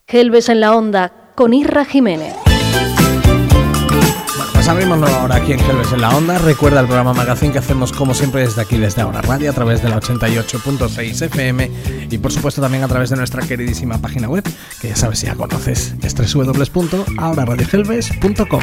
Gelbes en la Onda, con Irra Jiménez. Bueno, pues abrimos ahora aquí en Gelbes en la Onda. Recuerda el programa Magazine que hacemos como siempre desde aquí, desde Ahora Radio, a través de la 88.6 FM y por supuesto también a través de nuestra queridísima página web, que ya sabes, si ya conoces, es www.ahoraradiogelbes.com.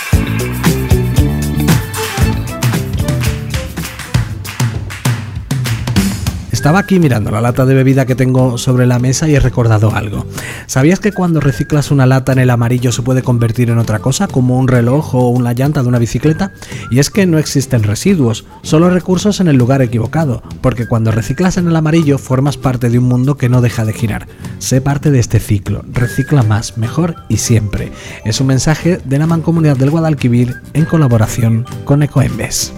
Estaba aquí mirando la lata de bebida que tengo sobre la mesa y he recordado algo. ¿Sabías que cuando reciclas una lata en el amarillo se puede convertir en otra cosa, como un reloj o una llanta de una bicicleta? Y es que no existen residuos, solo recursos en el lugar equivocado, porque cuando reciclas en el amarillo formas parte de un mundo que no deja de girar. Sé parte de este ciclo, recicla más, mejor y siempre. Es un mensaje de la Mancomunidad del Guadalquivir en colaboración con Ecoembes.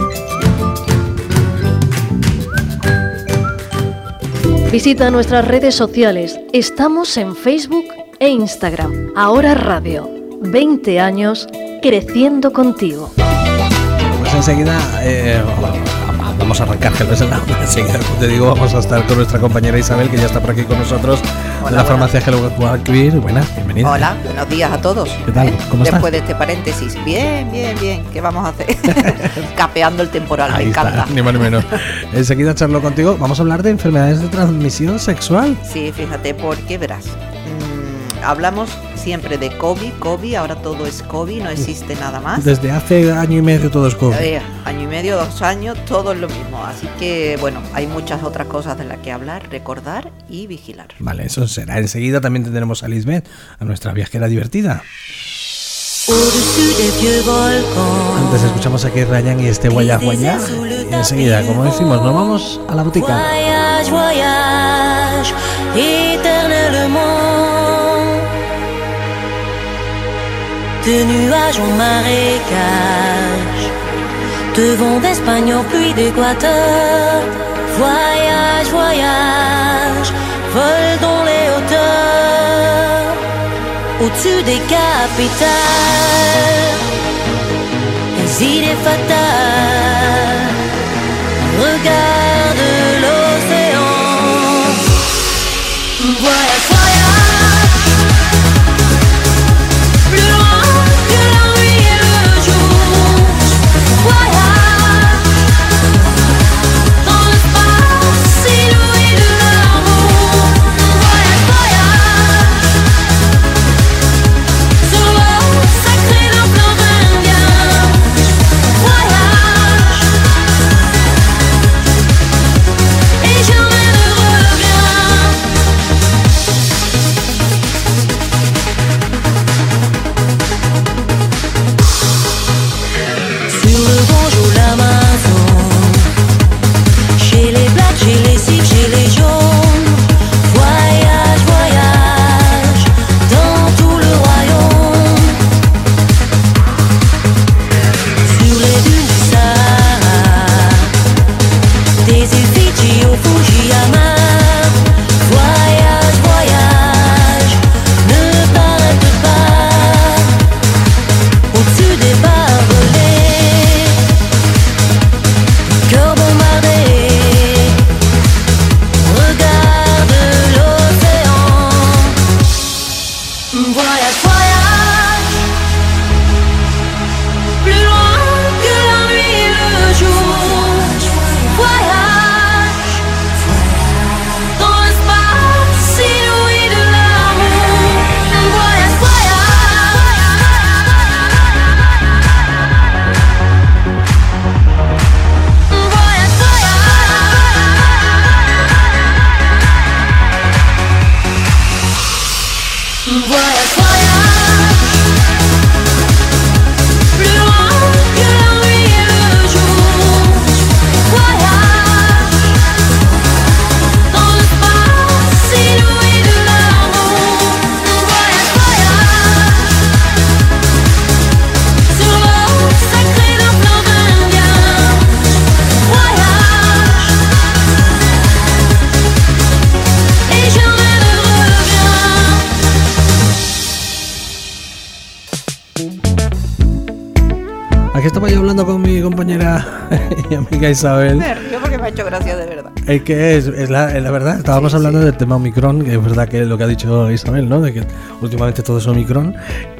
Visita nuestras redes sociales. Estamos en Facebook e Instagram. Ahora Radio. 20 años creciendo contigo. Pues enseguida vamos a arrancar Gelbes en la Onda. Enseguida, como te digo, vamos a estar con nuestra compañera Isabel, que ya está por aquí con nosotros. Hola, de la farmacia Guadalquivir. Buenas, bienvenida. Hola, buenos días a todos. ¿Qué tal? ¿Cómo estás? Después de este paréntesis. Bien. ¿Qué vamos a hacer? Capeando el temporal, ahí me encanta. Está, ni más ni menos. Enseguida charlo contigo. Vamos a hablar de enfermedades de transmisión sexual. Sí, fíjate, porque verás. Hablamos siempre de COVID, ahora todo es COVID, no existe nada más. Desde hace año y medio todo es COVID. Año y medio, 2 años, todo es lo mismo. Así que, bueno, hay muchas otras cosas de las que hablar, recordar y vigilar. Vale, eso será. Enseguida también tendremos a Lisbeth, a nuestra viajera divertida. Antes escuchamos aquí Ryan y este Guayá Guayá. Y enseguida, como decimos, nos vamos a la botica. Voyage, éternellement. De nuages en marécage, de vent d'Espagne en pluie d'Équateur. Voyage, vol dans les hauteurs, au-dessus des capitales, les idées fatales. Regarde l'océan. Voyage. Plus loin que la nuit et le jour. Voyage dans l'espace inouï de l'amour. Voyage sur l'eau sacrée d'un fleuve indien. Voyage et jamais ne reviens. Sur le Gange ou l'Amazon, chez les blacks, chez les sikhs, chez les jaunes. Voyage dans tout le royaume. Sur les dunes du Sahara, des îles Fidji au Fujiyama. Voyage, ne t'arrête pas. Au-dessus des barbelés, cœur bombardé. Regarde l'océan. Voyage, plus loin que la nuit et le jour. Voyage dans l'espace inouï de l'amour. Voyage. Plus loin que la nuit et le jour. Voyage dans l'espace inouï de l'amour. Voyage sur l'eau sacrée d'un fleuve indien. Voyage et jamais ne reviens. Aquí estaba yo hablando con mi compañera y amiga Isabel. Me río porque me ha hecho gracia de verdad. Es que es la verdad, estábamos hablando del tema Omicron, que es verdad que es lo que ha dicho Isabel, ¿no? De que últimamente todo es Omicron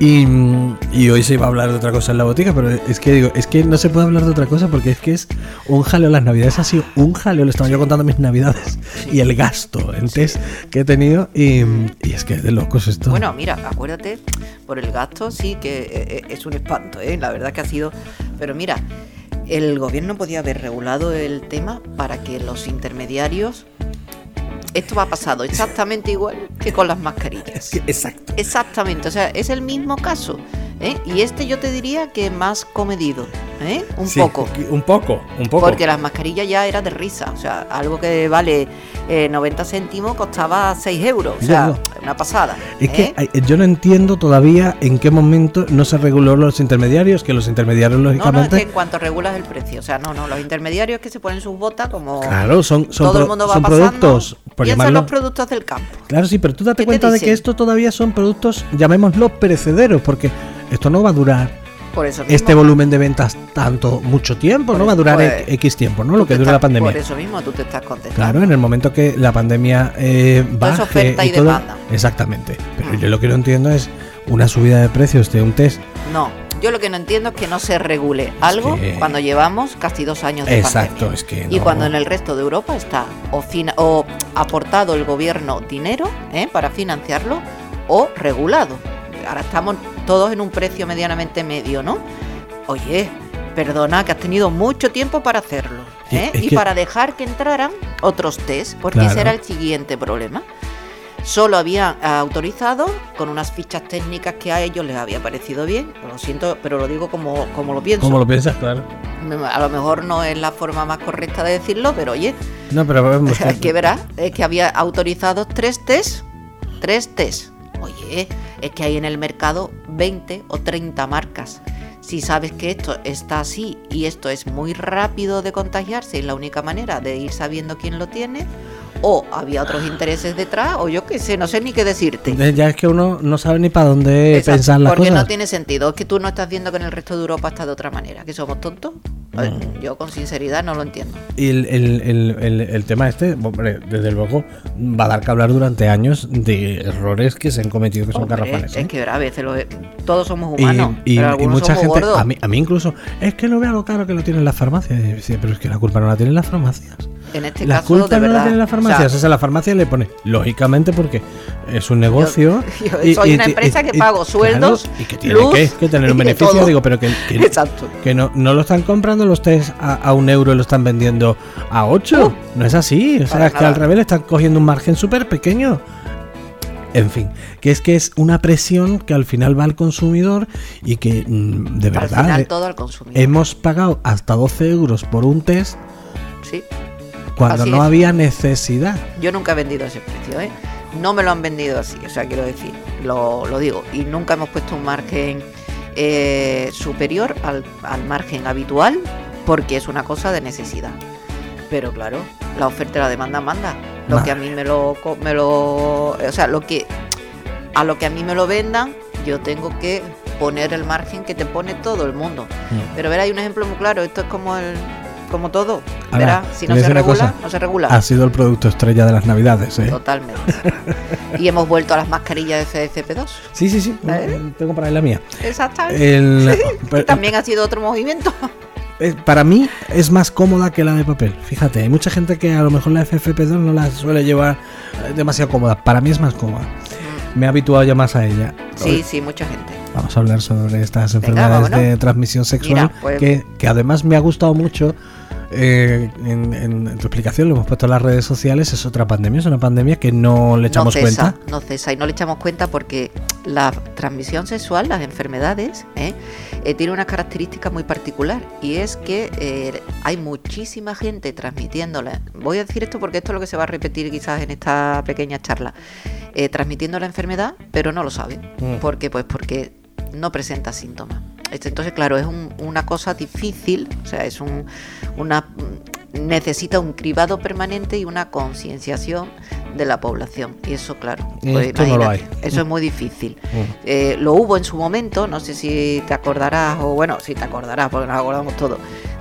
y hoy se iba a hablar de otra cosa en la botica, pero es que no se puede hablar de otra cosa porque es que es un jaleo. Las navidades ha sido un jaleo, le estaba yo contando mis navidades y el gasto en test que he tenido y es que es de locos esto. Bueno, mira, acuérdate, por el gasto sí que es un espanto, la verdad que ha sido, pero mira, el gobierno podía haber regulado el tema para que los intermediarios... Esto ha pasado exactamente igual que con las mascarillas. Exacto. Exactamente, o sea, es el mismo caso. Y yo te diría que más comedido, un poco. Un poco. Porque las mascarillas ya era de risa, o sea, algo que vale 90 céntimos costaba 6 euros, o sea, una pasada. Es que yo no entiendo todavía en qué momento no se reguló los intermediarios, que los intermediarios lógicamente... No, es que en cuanto regulas el precio, o sea, no, los intermediarios que se ponen sus botas como... Claro, son todo el mundo va son pasando, productos, por y esos llamarlo... son los productos del campo. Claro, sí, pero tú date ¿Qué te cuenta de dicen? que esto todavía son productos, llamémoslo perecederos, porque esto no va a durar Por eso mismo, este volumen de ventas mucho tiempo, no va a durar pues, X tiempo, ¿no? Lo que dura la pandemia. Por eso mismo tú te estás contestando. Claro, en el momento que la pandemia baje... es oferta y todo, demanda. Exactamente. Pero yo lo que no entiendo es una subida de precios de un test. No, yo lo que no entiendo es que no se regule algo cuando llevamos casi 2 años de Exacto, pandemia. es que Y no. cuando en el resto de Europa está o aportado el gobierno dinero para financiarlo o regulado. Ahora estamos todos en un precio medianamente medio, ¿no? Oye, perdona, que has tenido mucho tiempo para hacerlo, y para dejar que entraran otros test, porque Claro. ese era el siguiente problema. Solo habían autorizado con unas fichas técnicas que a ellos les había parecido bien. Lo siento, pero lo digo como lo pienso. ¿Cómo lo piensas? Claro. A lo mejor no es la forma más correcta de decirlo, pero oye, No, pero vemos es que verás, es que había autorizados 3 test. Oye, es que hay en el mercado 20 o 30 marcas. Si sabes que esto está así y esto es muy rápido de contagiarse y es la única manera de ir sabiendo quién lo tiene, o había otros intereses detrás, o yo qué sé, no sé ni qué decirte. Ya es que uno no sabe ni para dónde Exacto, pensar las porque cosas. no tiene sentido. Es que tú no estás viendo que en el resto de Europa está de otra manera, que somos tontos. Yo con sinceridad no lo entiendo. Y el tema hombre, desde luego va a dar que hablar durante años de errores que se han cometido que son Hombre, garrafales. es que a veces todos somos humanos, y pero algunos mucha somos gente, gordos. a mí incluso, es que no vea lo caro que lo tienen las farmacias. Y decía, pero es que la culpa no la tienen las farmacias. En este La caso, culpa de no verdad. la tienen las farmacias. O sea, la farmacia le pone, lógicamente, porque es un negocio. Yo soy una empresa que pago sueldos, claro, y que tiene luz que tener un y de beneficio. todo. Digo, pero que Exacto. que no lo están comprando los test a 1 euro y lo están vendiendo a 8. No es así. O sea, Para es que nada. al revés le están cogiendo un margen súper pequeño. En fin, que es una presión que al final va al consumidor y que de Al verdad final todo al consumidor. hemos pagado hasta 12 euros por un test Sí. cuando Así no es. había necesidad. Yo nunca he vendido a ese precio, No me lo han vendido así, o sea, quiero decir, lo digo. Y nunca hemos puesto un margen superior al margen habitual, porque es una cosa de necesidad. Pero claro, la oferta y la demanda manda. Lo que a mí o sea, a lo que a mí me lo vendan, yo tengo que poner el margen que te pone todo el mundo. Pero verá, hay un ejemplo muy claro. Esto es como todo. Ahora, Verá, si no te voy a se decir una regula, cosa. no se regula. Ha sido el producto estrella de las navidades, ¿eh? Totalmente. Y hemos vuelto a las mascarillas de FFP2. Sí. Tengo para ahí la mía. Exactamente. Que Pero- también ha sido otro movimiento. Para mí es más cómoda que la de papel. Fíjate, hay mucha gente que a lo mejor la FFP2 no la suele llevar demasiado cómoda. Para mí es más cómoda. Me he habituado ya más a ella. Sí, mucha gente. Vamos a hablar sobre estas Venga, enfermedades vámonos. de transmisión sexual. Mira, pues- que además me ha gustado mucho. En tu explicación lo hemos puesto en las redes sociales. Es otra pandemia, es una pandemia que no le echamos cuenta. No cesa y no le echamos cuenta porque la transmisión sexual, las enfermedades, tiene una característica muy particular, y es que hay muchísima gente transmitiéndola. Voy a decir esto porque esto es lo que se va a repetir quizás en esta pequeña charla. Transmitiendo la enfermedad, pero no lo sabe. ¿Por qué? Pues porque no presenta síntomas. Entonces, claro, es una cosa difícil, o sea, necesita un cribado permanente y una concienciación de la población. Y eso, claro, pues, Esto no lo hay. eso es muy difícil. Lo hubo en su momento, no sé si te acordarás, o bueno, si te acordarás, porque nos acordamos todos,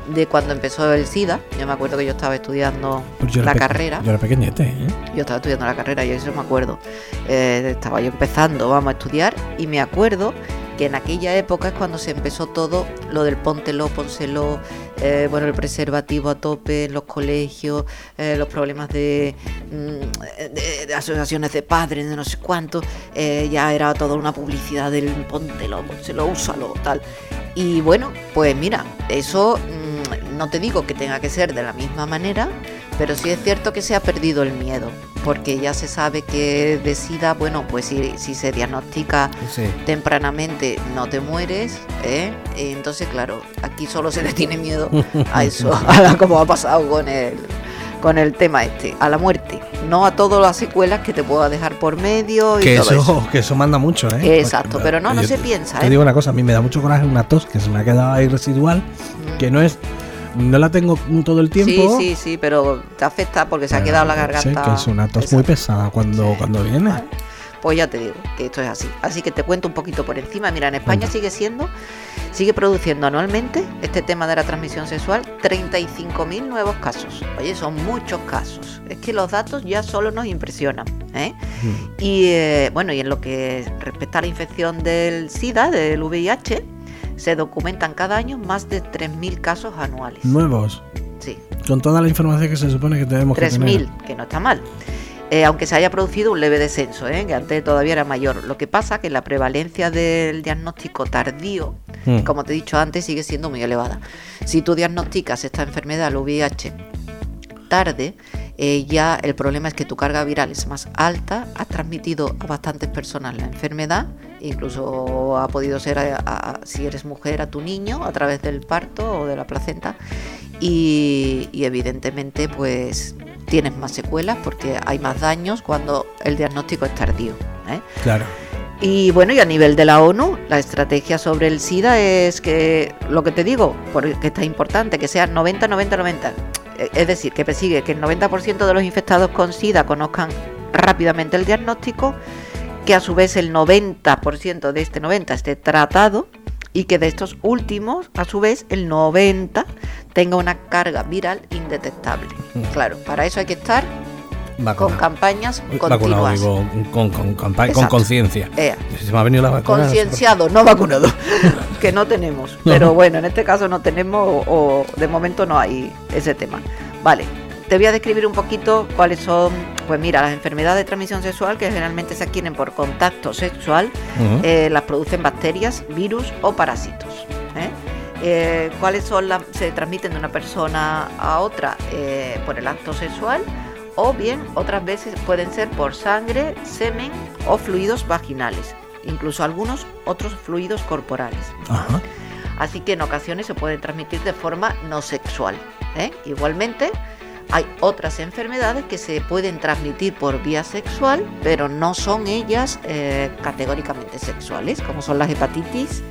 de cuando empezó el SIDA. Yo me acuerdo que yo estaba estudiando Pues yo la era carrera. Yo era pequeñete, ¿eh? Yo estaba estudiando la carrera y eso me acuerdo. Estaba yo empezando, vamos a estudiar, y me acuerdo que en aquella época es cuando se empezó todo lo del póntelo, pónselo, bueno, el preservativo a tope en los colegios, los problemas de asociaciones de padres, de no sé cuánto, ya era toda una publicidad del póntelo, pónselo, úsalo, tal. Y bueno, pues mira, eso no te digo que tenga que ser de la misma manera, pero sí es cierto que se ha perdido el miedo, porque ya se sabe que de SIDA, bueno, pues si se diagnostica Sí. tempranamente no te mueres, ¿eh? Entonces, claro, aquí solo se le tiene miedo a eso, como ha pasado con el tema este, a la muerte, no a todas las secuelas que te pueda dejar por medio y Que todo eso. eso manda mucho, ¿eh? Exacto, pero no Yo se piensa, Te ¿eh? digo una cosa, a mí me da mucho coraje una tos que se me ha quedado ahí residual, que no la tengo todo el tiempo. Sí, pero te afecta porque se ha pero quedado la sé garganta. que es una tos muy pesada cuando viene. Vale. Pues ya te digo que esto es así. Así que te cuento un poquito por encima. Mira, en España sigue produciendo anualmente este tema de la transmisión sexual 35.000 nuevos casos. Oye, son muchos casos. Es que los datos ya solo nos impresionan, ¿eh? Y bueno, y en lo que respecta a la infección del SIDA, del VIH, se documentan cada año más de 3.000 casos anuales. Nuevos, Sí, con toda la información que se supone que tenemos que tener. 3.000, que no está mal. Aunque se haya producido un leve descenso, que antes todavía era mayor. Lo que pasa que la prevalencia del diagnóstico tardío, como te he dicho antes, sigue siendo muy elevada. Si tú diagnosticas esta enfermedad, el VIH, tarde, ya el problema es que tu carga viral es más alta, has transmitido a bastantes personas la enfermedad, incluso ha podido ser, si eres mujer, a tu niño a través del parto o de la placenta, y evidentemente pues tienes más secuelas porque hay más daños cuando el diagnóstico es tardío, ¿eh? Claro. Y bueno, y a nivel de la ONU, la estrategia sobre el SIDA es que, lo que te digo, porque está importante, que sea 90-90-90. Es decir, que persigue que el 90% de los infectados con SIDA conozcan rápidamente el diagnóstico, que a su vez el 90% de este 90 esté tratado y que de estos últimos, a su vez, el 90 tenga una carga viral indetectable. Claro, para eso hay que estar con campañas Vacunado, continuas. digo, con Exacto. conciencia. Se me ha venido la vacuna. Concienciado, no vacunado, que no tenemos. Pero bueno, en este caso no tenemos, o de momento no hay ese tema. Vale, te voy a describir un poquito cuáles son, pues mira, las enfermedades de transmisión sexual que generalmente se adquieren por contacto sexual, las producen bacterias, virus o parásitos, ¿eh? ¿Cuáles son se transmiten de una persona a otra? Por el acto sexual, o bien otras veces pueden ser por sangre, semen o fluidos vaginales, incluso algunos otros fluidos corporales. Ajá. Así que en ocasiones se pueden transmitir de forma no sexual, ¿eh? Igualmente hay otras enfermedades que se pueden transmitir por vía sexual, pero no son ellas categóricamente sexuales, como son las hepatitis,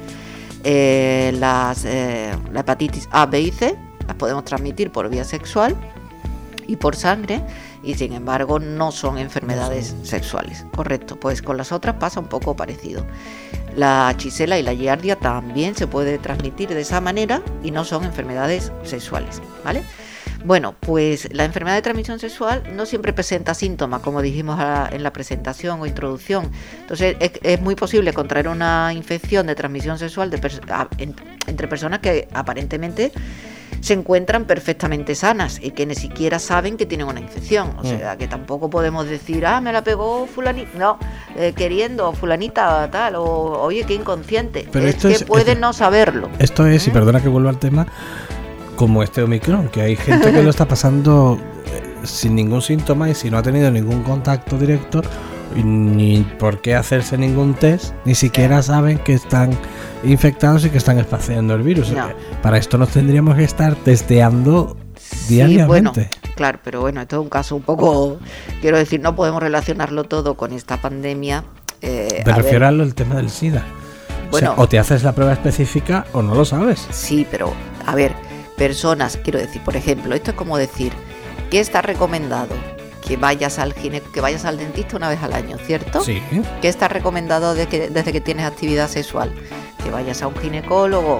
la hepatitis A, B y C, las podemos transmitir por vía sexual y por sangre, y sin embargo no son enfermedades sexuales. Correcto, pues con las otras pasa un poco parecido. La chisela y la giardia también se puede transmitir de esa manera y no son enfermedades sexuales, ¿vale? Bueno, pues la enfermedad de transmisión sexual no siempre presenta síntomas, como dijimos en la presentación o introducción. Entonces es muy posible contraer una infección de transmisión sexual entre personas que aparentemente se encuentran perfectamente sanas y que ni siquiera saben que tienen una infección. O sea, que tampoco podemos decir, me la pegó fulanita, no, queriendo, fulanita, tal, o oye, qué inconsciente. Pero es que pueden no saberlo. Esto es, y perdona que vuelva al tema, como este Omicron, que hay gente que lo está pasando sin ningún síntoma y si no ha tenido ningún contacto directo, ni por qué hacerse ningún test, ni siquiera saben que están infectados y que están esparciendo el virus. No. Para esto nos tendríamos que estar testeando diariamente. Bueno, claro, pero bueno, esto es un caso un poco, quiero decir, no podemos relacionarlo todo con esta pandemia. Me refiero al tema del SIDA. Bueno, o te haces la prueba específica o no lo sabes. Sí, pero a ver, personas, quiero decir, por ejemplo, esto es como decir que está recomendado que vayas al dentista una vez al año, ¿cierto? Sí. Que está recomendado desde que tienes actividad sexual, que vayas a un ginecólogo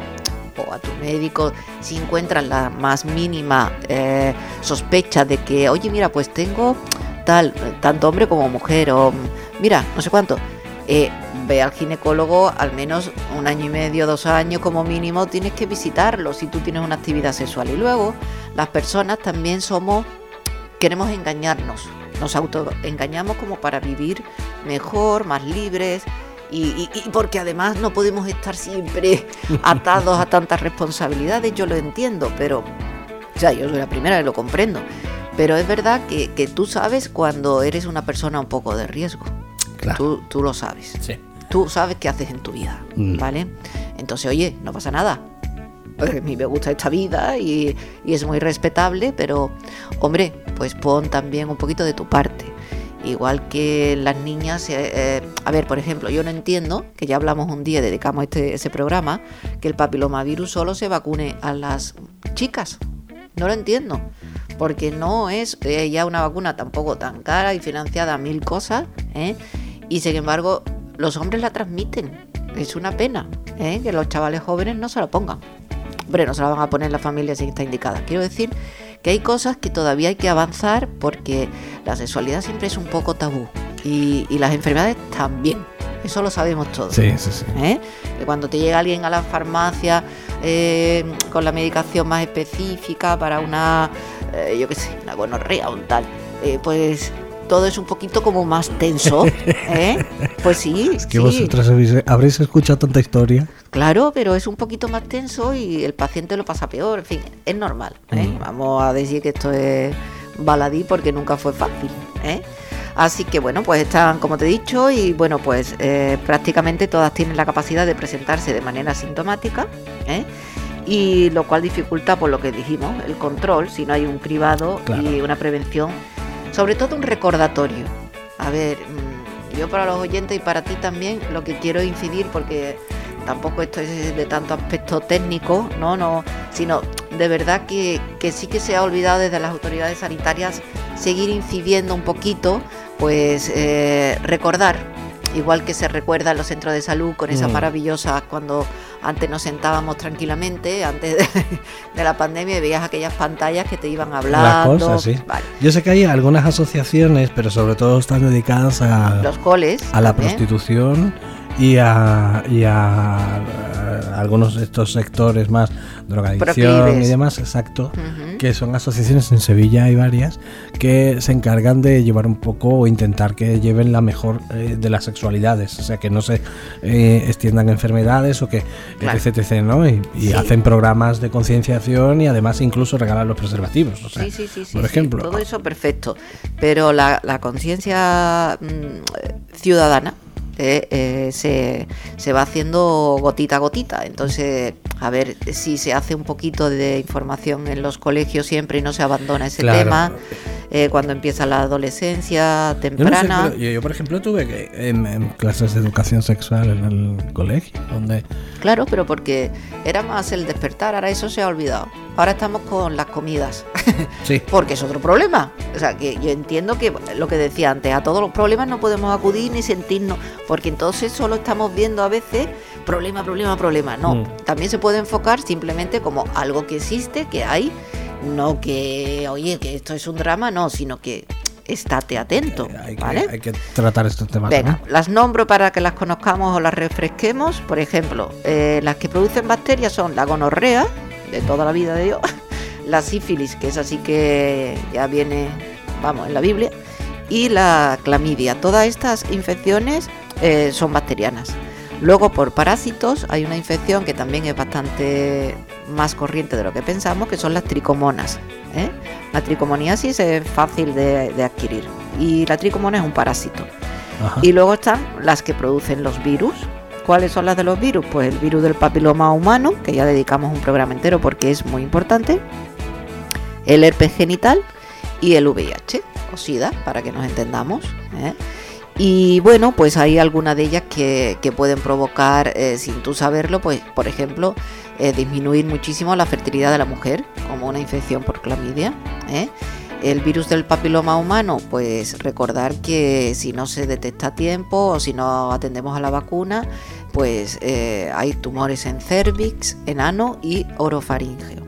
o a tu médico si encuentras la más mínima sospecha de que, oye, mira, pues tengo tal, tanto hombre como mujer, o mira, no sé cuánto, ve al ginecólogo al menos 1 año y medio, 2 años como mínimo, tienes que visitarlo si tú tienes una actividad sexual. Y luego las personas también queremos engañarnos, nos autoengañamos como para vivir mejor, más libres, y porque además no podemos estar siempre atados a tantas responsabilidades. Yo lo entiendo, pero, o sea, yo soy la primera que lo comprendo, pero es verdad que tú sabes cuando eres una persona un poco de riesgo. Claro. Tú lo sabes. Sí. Tú sabes qué haces en tu vida, ¿vale? Entonces, oye, no pasa nada. A mí me gusta esta vida y es muy respetable, pero, hombre, pues pon también un poquito de tu parte. Igual que las niñas, a ver, por ejemplo, yo no entiendo, que ya hablamos un día, dedicamos ese programa, que el papilomavirus solo se vacune a las chicas. No lo entiendo, porque no es ya una vacuna tampoco tan cara y financiada a 1000 cosas, y sin embargo los hombres la transmiten. Es una pena que los chavales jóvenes no se la pongan. Hombre, no se la van a poner las familias si está indicada. Quiero decir que hay cosas que todavía hay que avanzar, porque la sexualidad siempre es un poco tabú y las enfermedades también. Eso lo sabemos todos. Sí. Que cuando te llega alguien a la farmacia con la medicación más específica para una, yo qué sé, una gonorrea o un tal, pues todo es un poquito como más tenso, Pues sí. Es que vosotras habréis escuchado tanta historia. Claro, pero es un poquito más tenso y el paciente lo pasa peor. En fin, es normal, Vamos a decir que esto es baladí porque nunca fue fácil, Así que bueno, pues están, como te he dicho, y bueno, pues prácticamente todas tienen la capacidad de presentarse de manera asintomática, y lo cual dificulta, por lo que dijimos, el control, si no hay un cribado. Claro. Y una prevención, sobre todo un recordatorio. A ver, yo para los oyentes y para ti también lo que quiero incidir, porque tampoco esto es de tanto aspecto técnico, no, sino de verdad que sí que se ha olvidado desde las autoridades sanitarias seguir incidiendo un poquito, pues recordar, igual que se recuerda en los centros de salud con esa maravillosa, cuando antes nos sentábamos tranquilamente, antes de la pandemia, y veías aquellas pantallas que te iban hablando. Las cosas, sí. Vale. Yo sé que hay algunas asociaciones, pero sobre todo están dedicadas a los coles, a la prostitución y a algunos de estos sectores más, drogadicción proclives y demás, exacto, que son asociaciones. En Sevilla hay varias que se encargan de llevar un poco, o intentar que lleven la mejor de las sexualidades, o sea, que no se extiendan enfermedades o que etc, ¿no? Y sí, hacen programas de concienciación y además incluso regalan los preservativos, o sea, sí, por ejemplo. Todo eso perfecto, pero la conciencia ciudadana se va haciendo gotita a gotita. Entonces, a ver si se hace un poquito de información en los colegios siempre y no se abandona ese tema cuando empieza la adolescencia temprana. Yo, no sé, yo por ejemplo tuve que en clases de educación sexual en el colegio, donde... Claro, pero porque era más el despertar, ahora eso se ha olvidado. Ahora estamos con las comidas, sí, porque es otro problema. O sea, que yo entiendo que lo que decía antes, a todos los problemas no podemos acudir ni sentirnos, porque entonces solo estamos viendo a veces problema. No, también se puede enfocar simplemente como algo que existe, que hay, no que, oye, que esto es un drama, no, sino que estate atento, ¿vale? Hay que tratar estos temas. Venga, las nombro para que las conozcamos o las refresquemos. Por ejemplo, las que producen bacterias son la gonorrea, de toda la vida de Dios, la sífilis, que es así que ya viene, vamos, en la Biblia, y la clamidia. Todas estas infecciones son bacterianas. Luego, por parásitos, hay una infección que también es bastante más corriente de lo que pensamos, que son las tricomonas. La tricomoniasis es fácil de adquirir y la tricomona es un parásito. Ajá. Y luego están las que producen los virus. ¿Cuáles son las de los virus? Pues el virus del papiloma humano, que ya dedicamos un programa entero porque es muy importante, el herpes genital y el VIH o SIDA, para que nos entendamos, Y bueno, pues hay algunas de ellas que pueden provocar, sin tú saberlo, pues por ejemplo, disminuir muchísimo la fertilidad de la mujer, como una infección por clamidia. El virus del papiloma humano, pues recordar que si no se detecta a tiempo o si no atendemos a la vacuna, pues hay tumores en cérvix, en ano y orofaríngeo.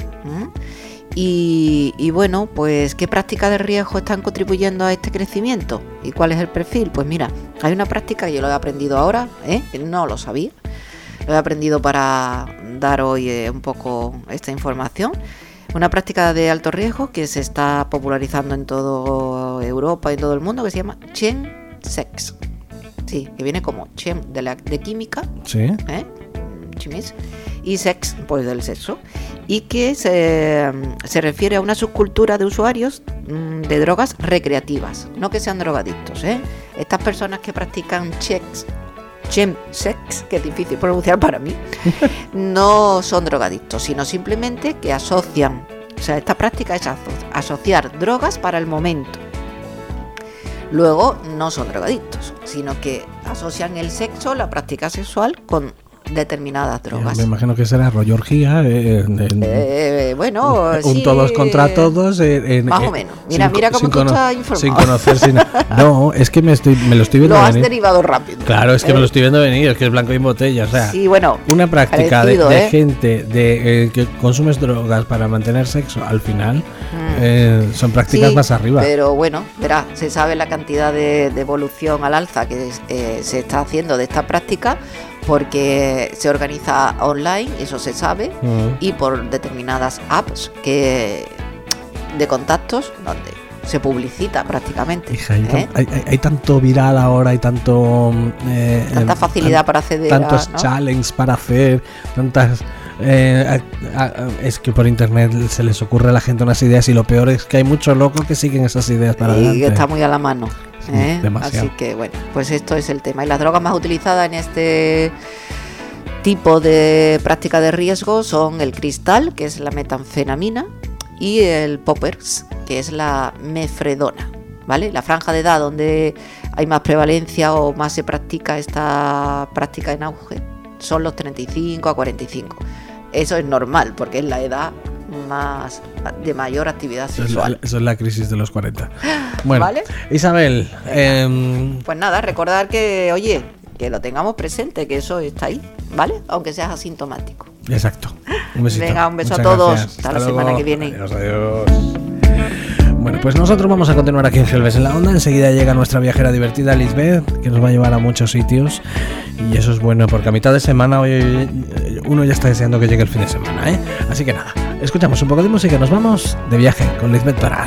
Y bueno, pues ¿qué prácticas de riesgo están contribuyendo a este crecimiento? ¿Y cuál es el perfil? Pues mira, hay una práctica que yo lo he aprendido ahora, no lo sabía, lo he aprendido para dar hoy un poco esta información. Una práctica de alto riesgo que se está popularizando en toda Europa y en todo el mundo, que se llama chemsex. Sí, que viene como chem de química, Sí. chimis, y sex, pues del sexo, y que se refiere a una subcultura de usuarios de drogas recreativas, no que sean drogadictos. Estas personas que practican chemsex, que es difícil pronunciar para mí, no son drogadictos, sino simplemente que asocian, o sea, esta práctica es asociar drogas para el momento. Luego no son drogadictos, sino que asocian el sexo, la práctica sexual, con determinadas drogas. Me imagino que será rollo orgía. Bueno, un sí, todos contra todos. Más o menos. Mira cómo tú estás informado. Sin conocer. No, es que me lo estoy viendo Lo has venir. derivado rápido. Claro, es que me lo estoy viendo venir, es que es blanco y en botella. O sea, Sí, bueno, una práctica parecido, de gente que consumes drogas para mantener sexo, al final son prácticas sí, más arriba. Pero bueno, verás, se sabe la cantidad de evolución al alza que se está haciendo de esta práctica, porque se organiza online, eso se sabe, y por determinadas apps de contactos donde se publicita prácticamente. Hija, hay tanto viral ahora, hay tanta facilidad para acceder tantos ¿no? challenges para hacer, tantas es que por internet se les ocurre a la gente unas ideas, y lo peor es que hay muchos locos que siguen esas ideas para y adelante. que está muy a la mano. Demasiado. Así que bueno, pues esto es el tema. Y las drogas más utilizadas en este tipo de práctica de riesgo son el cristal, que es la metanfetamina, y el poppers, que es la mefedrona, ¿vale? La franja de edad donde hay más prevalencia o más se practica esta práctica en auge son los 35 a 45. Eso es normal, porque es la edad más de mayor actividad sexual. Eso es la crisis de los 40. Bueno, ¿Vale? Isabel, Pues nada, recordar que, oye, que lo tengamos presente, que eso está ahí, ¿vale? Aunque seas asintomático. exacto. Un besito. Venga, un beso Muchas a todos. gracias. Hasta la luego. semana que viene. Adiós, adiós. Bueno, pues nosotros vamos a continuar aquí en Gelbes en la Onda. Enseguida llega nuestra viajera divertida, Lisbeth, que nos va a llevar a muchos sitios. Y eso es bueno, porque a mitad de semana hoy uno ya está deseando que llegue el fin de semana, ¿eh? Así que nada, escuchamos un poco de música y nos vamos de viaje con Lisbeth Torrent.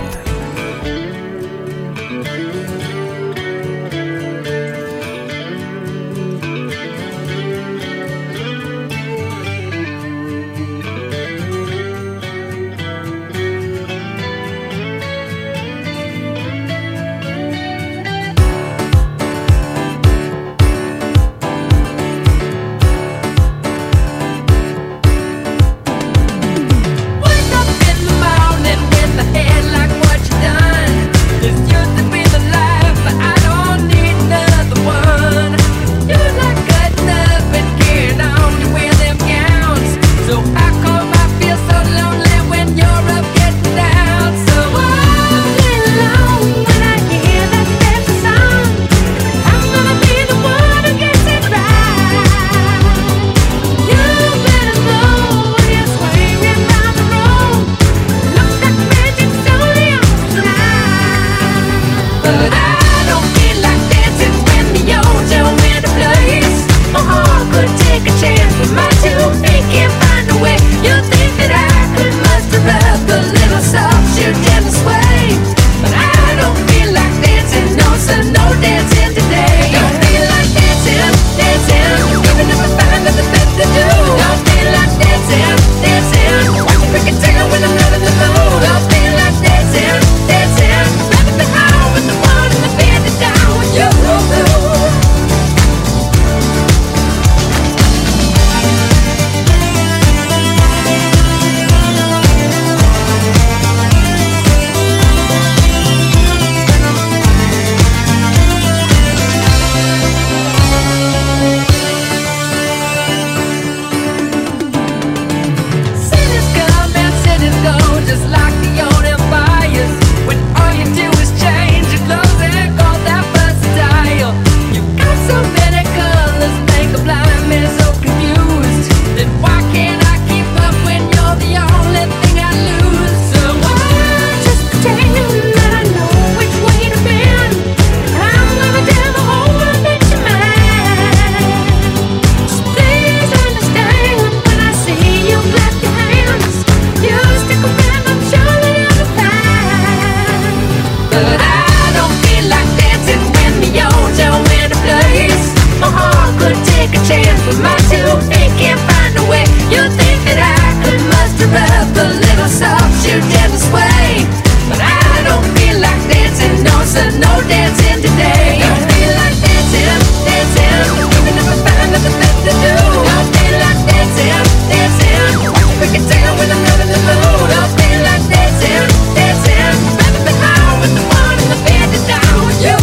Wake up in the morning with the head like what you for my two feet can't find a way. You think that I could muster up a little soft shoe gentle sway, but I don't feel like dancing, no son, no dancing today. Don't feel like dancing, dancing, even if I find nothing left to do. Don't feel like dancing, dancing, we can tell when I'm not in the mood. Don't feel like dancing, dancing, baby, but how with the one in the bed is down with you.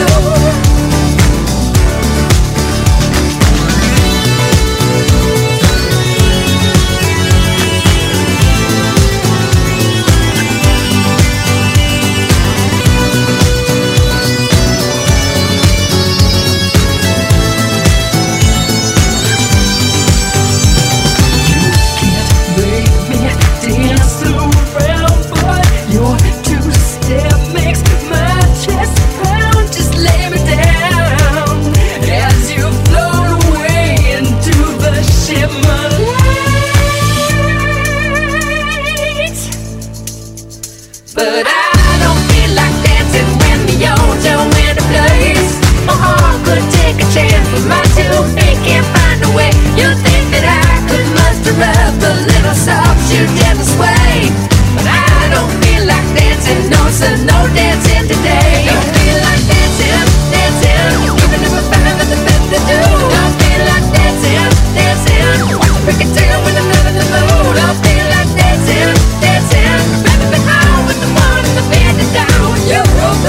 But I don't feel like dancing when the ozone went to place. My heart could take a chance, but my two feet can't find a way. You think that I could muster up a little soft shoe gentle sway, but I don't feel like dancing, no son, no dancing today. Don't feel like dancing, dancing, even if I find nothing better to do. Don't feel like dancing, dancing, we can tell when I'm not in the mood. Don't feel like dancing, dancing, baby, but how with the one in the bed is down with you.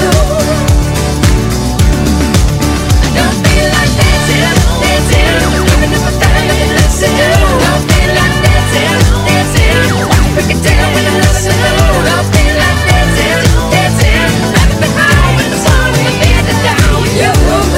Don't feel like dancing, dancing, even if I find nothing left to do. Don't feel like dancing, dancing, we can tell when I'm not in the mood. Don't feel like dancing, dancing, baby, but how with the one in the bed is down with you.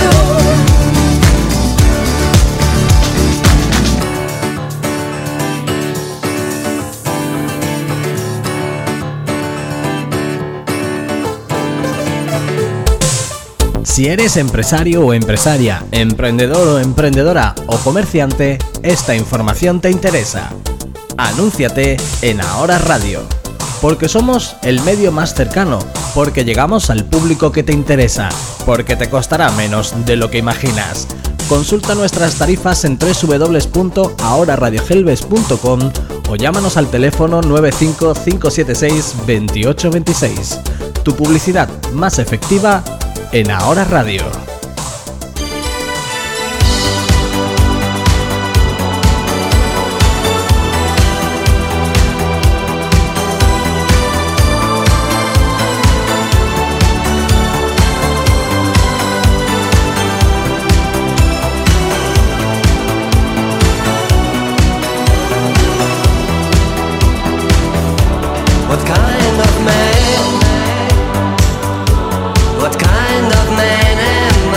Si eres empresario o empresaria, emprendedor o emprendedora o comerciante, esta información te interesa. Anúnciate en Ahora Radio, porque somos el medio más cercano, porque llegamos al público que te interesa, porque te costará menos de lo que imaginas. Consulta nuestras tarifas en www.ahoraradiohelves.com o llámanos al teléfono 955762826. Tu publicidad más efectiva en Ahora Radio. What kind of man am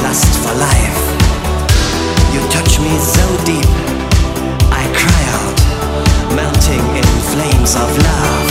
lust for life. You touch me so deep, I cry out, melting in flames of love.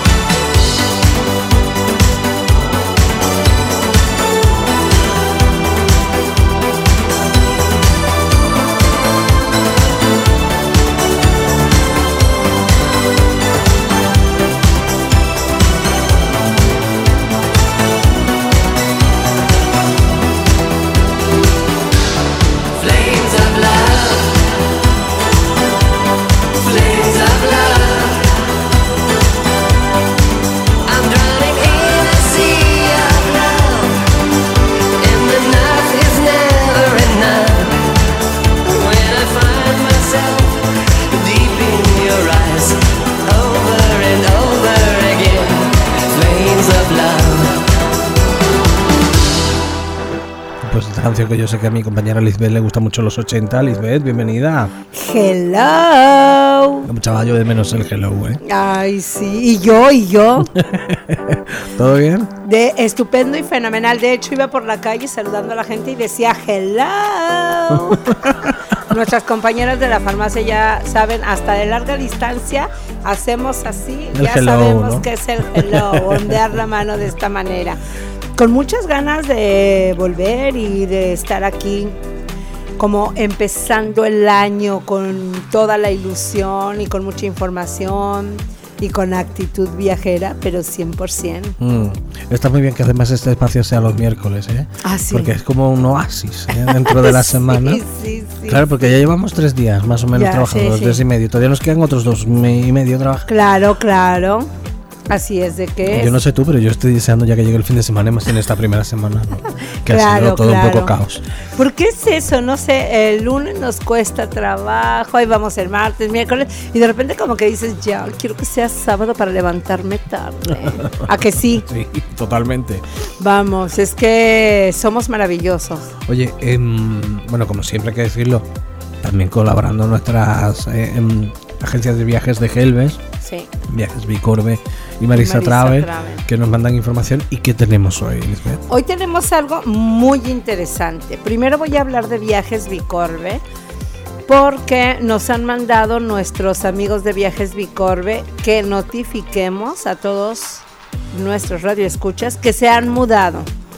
Canción que yo sé que a mi compañera Lisbeth le gusta mucho los 80. Lisbeth, bienvenida. Hello. Me echaba yo de menos el hello, ¿eh? Ay, sí, y yo. ¿Todo bien? Estupendo y fenomenal. De hecho, iba por la calle saludando a la gente y decía hello. Nuestras compañeras de la farmacia ya saben, hasta de larga distancia hacemos así, el ya hello, sabemos, ¿no? Que es el hello, ondear la mano de esta manera. Con muchas ganas de volver y de estar aquí como empezando el año con toda la ilusión y con mucha información y con actitud viajera, pero 100%. Está muy bien que además este espacio sea los miércoles, ¿eh? Ah, sí. Porque es como un oasis, ¿eh? Dentro de la semana. Sí. Claro, porque ya llevamos 3 días más o menos Ya, trabajando, sí. 3 y medio. Todavía nos quedan otros 2 y medio trabajando. Claro. Así es de que Yo no sé tú, pero yo estoy deseando ya que llegue el fin de semana, más en esta primera semana, ¿no? Que ha Claro, sido todo claro. un poco caos. ¿Por qué es eso? No sé, el lunes nos cuesta trabajo, ahí vamos el martes, miércoles, y de repente como que dices, ya, quiero que sea sábado para levantarme tarde. ¿A que sí? Sí, totalmente. Vamos, es que somos maravillosos. Oye, bueno, como siempre hay que decirlo, también colaborando nuestras agencias de viajes de Helves, Sí. Viajes Bicorbe y Marisa Travel, que nos mandan información. ¿Y qué tenemos hoy, Lisbeth? Hoy tenemos algo muy interesante. Primero voy a hablar de Viajes Bicorbe, porque nos han mandado nuestros amigos de Viajes Bicorbe que notifiquemos a todos nuestros radioescuchas que se han mudado.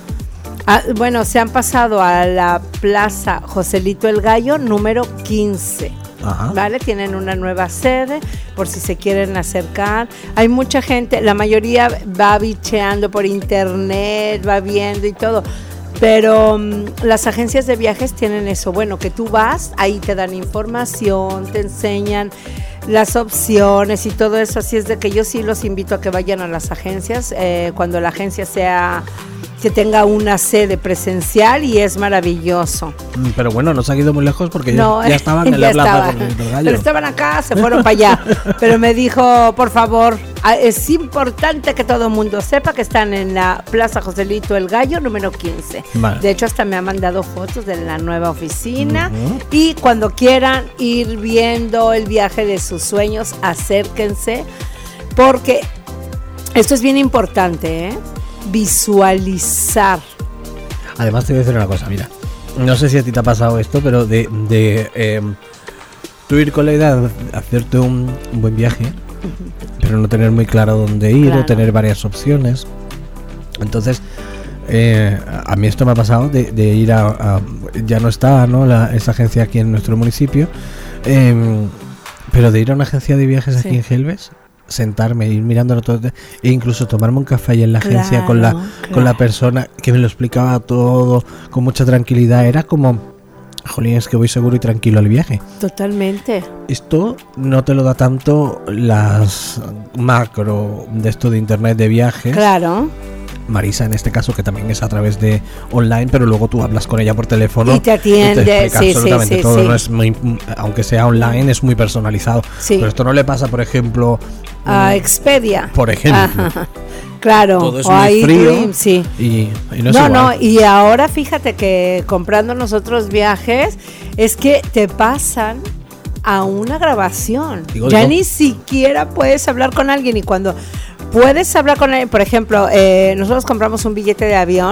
Se han pasado a la Plaza Joselito el Gallo número 15. Ajá. ¿Vale? Tienen una nueva sede por si se quieren acercar. Hay mucha gente, la mayoría va bicheando por internet, va viendo y todo. Pero las agencias de viajes tienen eso, bueno, que tú vas, ahí te dan información, te enseñan las opciones y todo eso. Así es de que yo sí los invito a que vayan a las agencias cuando la agencia sea que tenga una sede presencial, y es maravilloso. Pero bueno, no se ha ido muy lejos porque No, ya estaban en la plaza con el gallo. Pero estaban acá, se fueron para allá. Pero me dijo, por favor, es importante que todo el mundo sepa que están en la Plaza Joselito el Gallo número 15. Vale. De hecho, hasta me ha mandado fotos de la nueva oficina. Y cuando quieran ir viendo el viaje de sus sueños, acérquense, porque esto es bien importante, ¿eh? Visualizar. Además te voy a decir una cosa, mira, no sé si a ti te ha pasado esto, pero tú ir con la idea de hacerte un buen viaje, pero no tener muy claro dónde ir, Claro. o tener varias opciones. Entonces a mí esto me ha pasado de ir ya no está, ¿no? Esa agencia aquí en nuestro municipio, pero de ir a una agencia de viajes aquí en Helves, sentarme, ir mirándolo todo e incluso tomarme un café ahí en la agencia con la persona que me lo explicaba todo con mucha tranquilidad. Era como, jolín, es que voy seguro y tranquilo al viaje. Totalmente. Esto no te lo da tanto las macro de esto de internet de viajes. Claro. Marisa en este caso, que también es a través de online, pero luego tú hablas con ella por teléfono Y te atiende, explica sí, absolutamente sí, todo. sí. No es muy, aunque sea online, es muy personalizado. Sí. Pero esto no le pasa, por ejemplo, A Expedia. por ejemplo. Ajá. Claro. Todo es o muy ahí frío Dream, sí. y no es No, igual. y ahora fíjate que comprando nosotros viajes es que te pasan a una grabación. Digo. Ni siquiera puedes hablar con alguien, y cuando puedes hablar con alguien, por ejemplo, nosotros compramos un billete de avión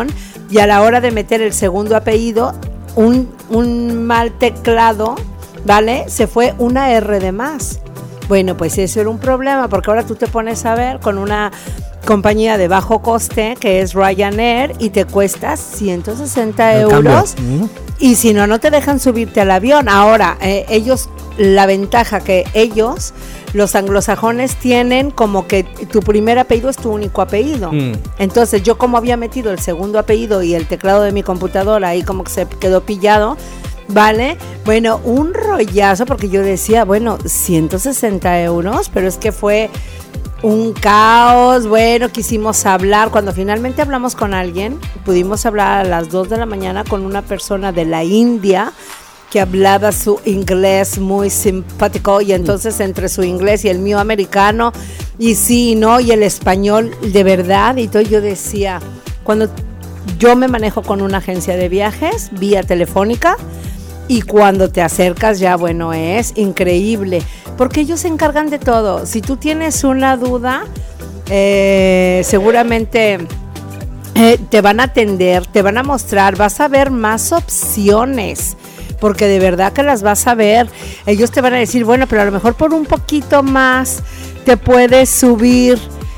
y a la hora de meter el segundo apellido, un mal teclado, ¿vale? Se fue una R de más. Bueno, pues eso era un problema, porque ahora tú te pones a ver con una compañía de bajo coste, que es Ryanair, y te cuesta 160 euros, y si no, no te dejan subirte al avión. Ahora, ellos, la ventaja que ellos, los anglosajones, tienen como que tu primer apellido es tu único apellido. Entonces, yo como había metido el segundo apellido y el teclado de mi computadora ahí como que se quedó pillado, ¿vale? Bueno, un rollazo, porque yo decía, bueno, 160 euros, pero es que fue un caos. Bueno, quisimos hablar, cuando finalmente hablamos con alguien, pudimos hablar a las 2 de la mañana con una persona de la India que hablaba su inglés muy simpático, y entonces entre su inglés y el mío americano, y sí, no, y el español de verdad, y todo, yo decía, cuando yo me manejo con una agencia de viajes vía telefónica, y cuando te acercas ya, bueno, es increíble, porque ellos se encargan de todo. Si tú tienes una duda, seguramente te van a atender, te van a mostrar, vas a ver más opciones, porque de verdad que las vas a ver. Ellos te van a decir, bueno, pero a lo mejor por un poquito más te puedes subir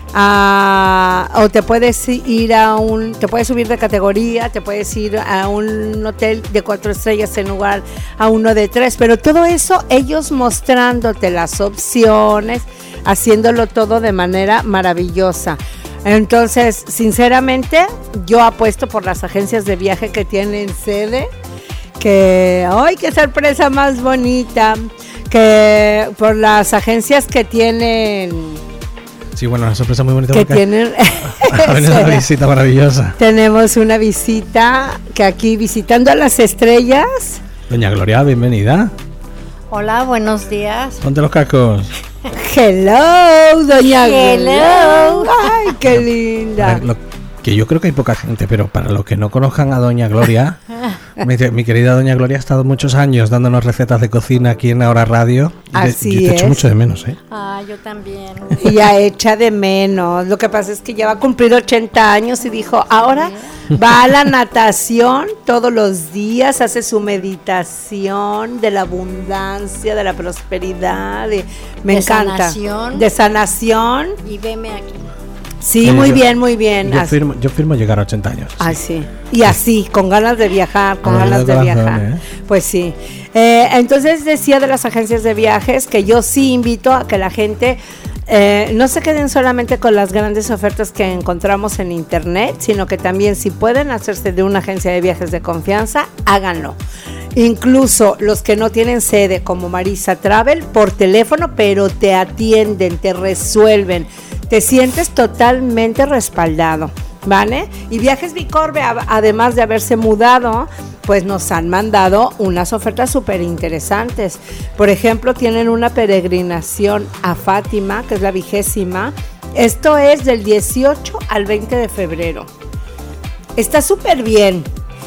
o te puedes ir te puedes subir de categoría, te puedes ir a un hotel de 4 estrellas en lugar a uno de 3, pero todo eso ellos mostrándote las opciones, haciéndolo todo de manera maravillosa. Entonces, sinceramente, yo apuesto por las agencias de viaje que tienen sede, que, ¡ay, qué sorpresa más bonita! Que por las agencias que tienen... Sí, bueno, una sorpresa muy bonita. Que tienen... una visita maravillosa. Tenemos una visita, que aquí visitando a las estrellas. Doña Gloria, bienvenida. Hola, buenos días. Ponte los cascos. Hello, doña Hello. Gloria. Ay, qué linda. Que yo creo que hay poca gente, pero para los que no conozcan a Doña Gloria, mi querida Doña Gloria ha estado muchos años dándonos recetas de cocina aquí en Ahora Radio. Así yo te echo mucho de menos, ¿eh? Ah, yo también. Y ya echa de menos. Lo que pasa es que ya va a cumplir 80 años y dijo, ahora va a la natación todos los días, hace su meditación de la abundancia, de la prosperidad, me encanta. Sanación. De sanación. Y veme aquí. Sí, muy bien, muy bien. Yo firmo llegar a 80 años. Ah, sí. Y así, con ganas de viajar, ¿eh? Pues sí. Entonces decía de las agencias de viajes que yo sí invito a que la gente no se queden solamente con las grandes ofertas que encontramos en internet, sino que también, si pueden hacerse de una agencia de viajes de confianza, háganlo. Incluso los que no tienen sede, como Marisa Travel, por teléfono, pero te atienden, te resuelven, te sientes totalmente respaldado, ¿vale? Y Viajes Bicorbe, además de haberse mudado, pues nos han mandado unas ofertas súper interesantes. Por ejemplo, tienen una peregrinación a Fátima, que es la 20ª. Esto es del 18 al 20 de febrero. Está súper bien,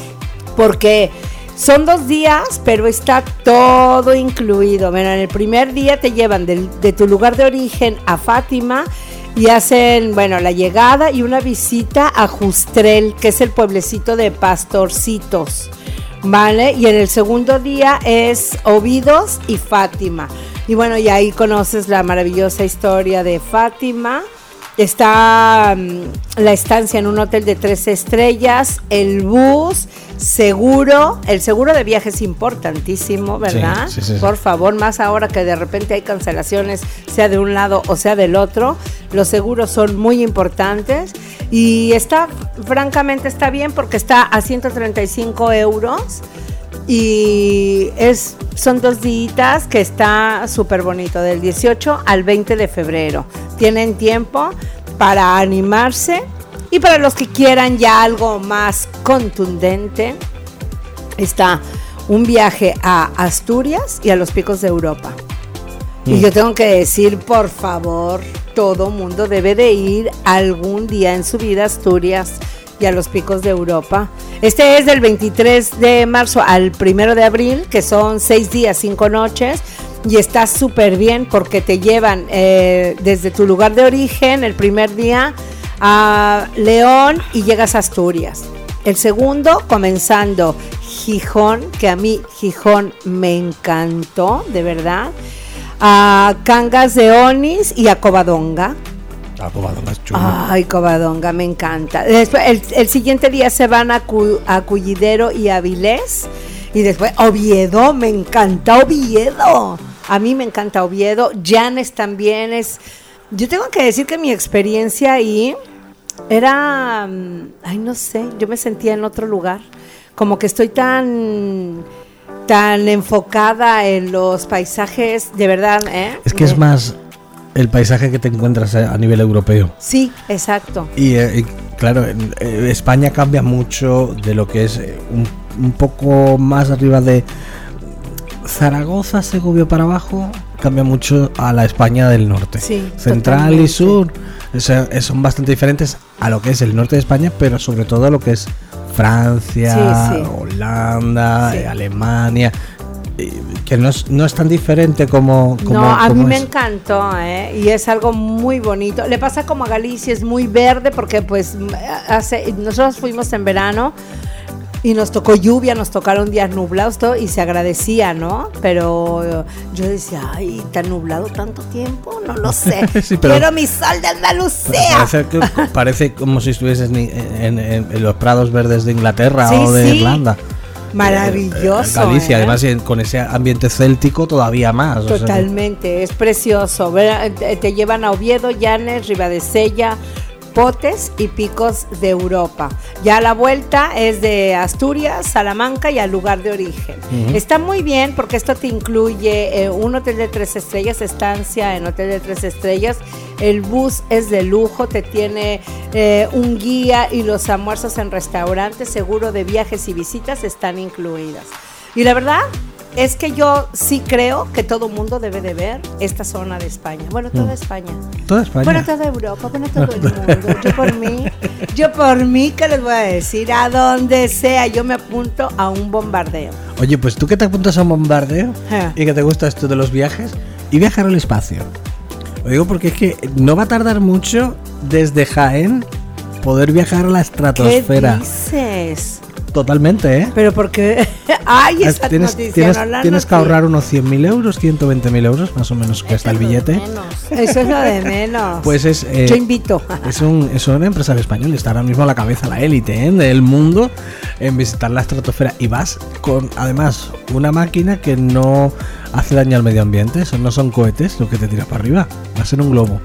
porque son 2 días, pero está todo incluido. Bueno, en el primer día te llevan de tu lugar de origen a Fátima y hacen, bueno, la llegada y una visita a Justrel, que es el pueblecito de pastorcitos, ¿vale? Y en el segundo día es Óbidos y Fátima. Y bueno, y ahí conoces la maravillosa historia de Fátima. Está la estancia en un hotel de 3 estrellas, el bus, seguro, el seguro de viaje es importantísimo, ¿verdad? Sí. Por favor, más ahora que de repente hay cancelaciones, sea de un lado o sea del otro, los seguros son muy importantes y francamente está bien, porque está a 135 euros y son 2 días que está súper bonito, del 18 al 20 de febrero. Tienen tiempo para animarse, y para los que quieran ya algo más contundente, está un viaje a Asturias y a los Picos de Europa. Y yo tengo que decir, por favor, todo mundo debe de ir algún día en su vida a Asturias y a los Picos de Europa. Este es del 23 de marzo al 1 de abril, que son 6 días, 5 noches, y está súper bien porque te llevan desde tu lugar de origen el primer día a León y llegas a Asturias. El segundo, comenzando Gijón, que a mí Gijón me encantó, de verdad. A Cangas de Onís y a Covadonga. Covadonga es chulo. Ay, Covadonga, me encanta. Después, el siguiente día se van a Cullidero y a Avilés. Y después Oviedo, me encanta Oviedo. A mí me encanta Oviedo. Llanes también es... Yo tengo que decir que mi experiencia ahí era... Ay, no sé, yo me sentía en otro lugar. Como que estoy tan enfocada en los paisajes, de verdad, ¿eh? Es que es más el paisaje que te encuentras a nivel europeo. Sí, exacto. Y claro, España cambia mucho de lo que es un poco más arriba de Zaragoza, Segovia para abajo, cambia mucho a la España del norte. Sí, Central totalmente. y sur son bastante diferentes a lo que es el norte de España, pero sobre todo a lo que es Francia, Sí, sí. Holanda, Sí. Alemania, que no es tan diferente como No, a mí como me es. encantó, y es algo muy bonito. Le pasa como a Galicia, es muy verde porque pues nosotros fuimos en verano y nos tocó lluvia, nos tocaron días nublados todo, y se agradecía, ¿no? Pero yo decía, ay, ¿tan nublado tanto tiempo? No lo sé. Sí, pero- Quiero mi sol de Andalucía. Parece como si estuvieses en los prados verdes de Inglaterra Sí, o de sí. Irlanda. Maravilloso. Galicia, ¿eh? además con ese ambiente céltico todavía más. o sea que- Totalmente, es precioso. Te llevan a Oviedo, Llanes, Ribadesella, Potes y Picos de Europa. Ya la vuelta es de Asturias, Salamanca y al lugar de origen. Ujú. Está muy bien porque esto te incluye un hotel de 3 estrellas, estancia en hotel de 3 estrellas. El bus es de lujo, te tiene un guía y los almuerzos en restaurantes, seguro de viajes y visitas están incluidas. Y la verdad es que yo sí creo que todo mundo debe de ver esta zona de España. Bueno, toda España. Toda España. Bueno, toda Europa, bueno, todo el mundo. Yo por mí, ¿qué les voy a decir? A donde sea, yo me apunto a un bombardeo. Oye, pues tú que te apuntas a un bombardeo Ja. y que te gusta esto de los viajes y viajar al espacio. Lo digo porque es que no va a tardar mucho desde Jaén poder viajar a la ¿Qué estratosfera. dices? Totalmente, ¿eh? Pero porque... Ay, esa noticia no la tienes que noté. ahorrar unos 100.000 euros, 120.000 euros, más o menos cuesta el billete. Eso es lo de menos. Pues es... Yo invito. Es un empresario español, está ahora mismo a la cabeza, la élite del mundo en visitar la estratosfera. Y vas con, además, una máquina que no hace daño al medio ambiente. Eso no son cohetes lo que te tiras para arriba. Vas en un globo.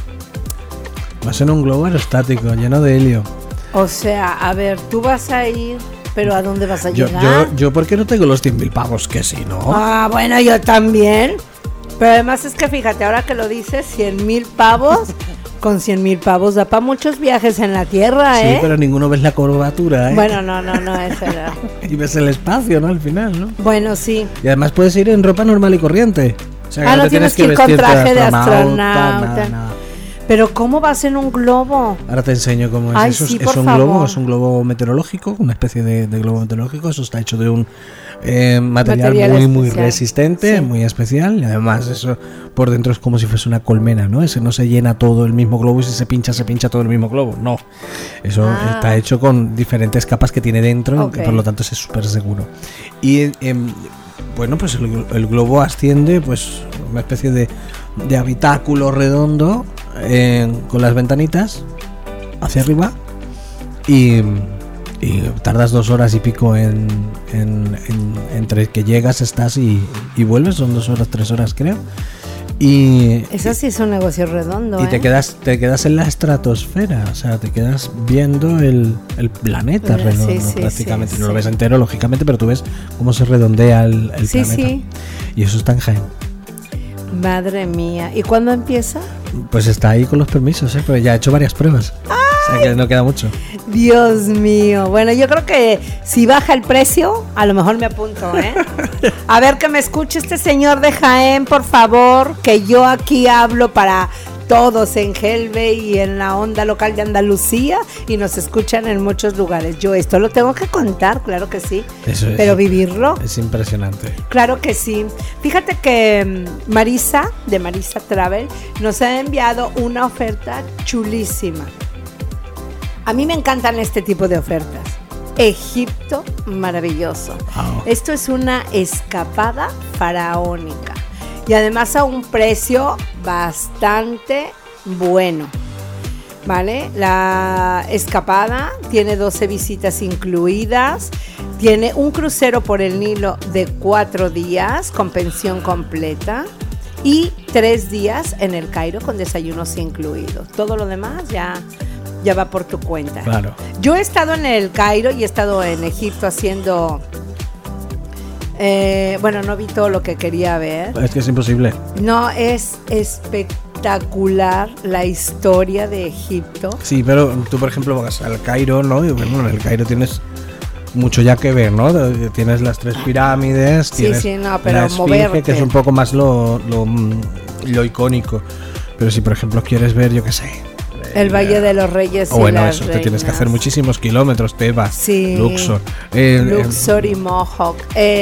Vas en un globo aerostático lleno de helio. O sea, a ver, tú vas a ir, pero ¿a dónde vas a Yo, llegar? ¿por qué no tengo los 100.000 pavos? Que sí, ¿no? Ah, bueno, yo también. Pero además es que fíjate, ahora que lo dices, 100,000 pavos, con 100,000 pavos da para muchos viajes en la Tierra, Sí, ¿eh? pero ninguno ves la curvatura, ¿eh? Bueno, no, eso era. Y ves el espacio, ¿no? Al final, ¿no? Bueno, sí. Y además puedes ir en ropa normal y corriente. O sea, Ah, no te tienes que ir con vestirte traje de nada, astronauta. nada. Pero ¿cómo vas en un globo? Ahora te enseño cómo es. Ay, Eso sí, es por un favor. globo, es un globo meteorológico, una especie de globo meteorológico. Eso está hecho de un material Material muy especial. resistente, Sí. muy especial. Y además eso por dentro es como si fuese una colmena, ¿no? Ese no se llena todo el mismo globo y si se pincha todo el mismo globo. No. Eso Ah. está hecho con diferentes capas que tiene dentro, Ok. que por lo tanto es súper seguro. Y bueno, pues el globo asciende, pues una especie de habitáculo redondo con las ventanitas hacia arriba y tardas 2 horas y pico entre que llegas, estás y vuelves, son 2 horas, 3 horas creo. Y Eso sí es un negocio redondo, te quedas en la estratosfera, o sea, te quedas viendo el planeta Sí, redondo sí, prácticamente. sí, No lo sí. ves entero, lógicamente, pero tú ves cómo se redondea el Sí, planeta. sí. Y eso está en Jaén. Madre mía. ¿Y cuándo empieza? Pues está ahí con los permisos, pero ya ha hecho varias pruebas. O sea que no queda mucho. Dios mío. Bueno, yo creo que si baja el precio, a lo mejor me apunto, ¿eh? A ver que me escuche este señor de Jaén, por favor, que yo aquí hablo para todos en Gelbe y en la onda local de Andalucía y nos escuchan en muchos lugares. Yo esto lo tengo que contar, claro que sí, Eso es. pero vivirlo, Es impresionante. claro que sí. Fíjate que Marisa, de Marisa Travel, nos ha enviado una oferta chulísima. A mí me encantan este tipo de ofertas. Egipto maravilloso. Wow. Esto es una escapada faraónica y además a un precio bastante bueno. ¿Vale? La escapada tiene 12 visitas incluidas, tiene un crucero por el Nilo de 4 días con pensión completa y 3 días en el Cairo con desayunos incluidos. Todo lo demás ya va por tu cuenta. Claro. Yo he estado en el Cairo y he estado en Egipto haciendo... no vi todo lo que quería ver. Es que es imposible. No, es espectacular la historia de Egipto. Sí, pero tú, por ejemplo, vas al Cairo, ¿no? Y bueno, en el Cairo tienes mucho ya que ver, ¿no? Tienes las 3 pirámides, Sí, tienes sí, no, pero la Esfinge, moverte. que es un poco más lo icónico. Pero si, por ejemplo, quieres ver, yo qué sé... El Valle de los Reyes O y bueno, las eso, te tienes que hacer reinas. muchísimos kilómetros, Tebas, Sí. Luxor. Luxor y Mohawk.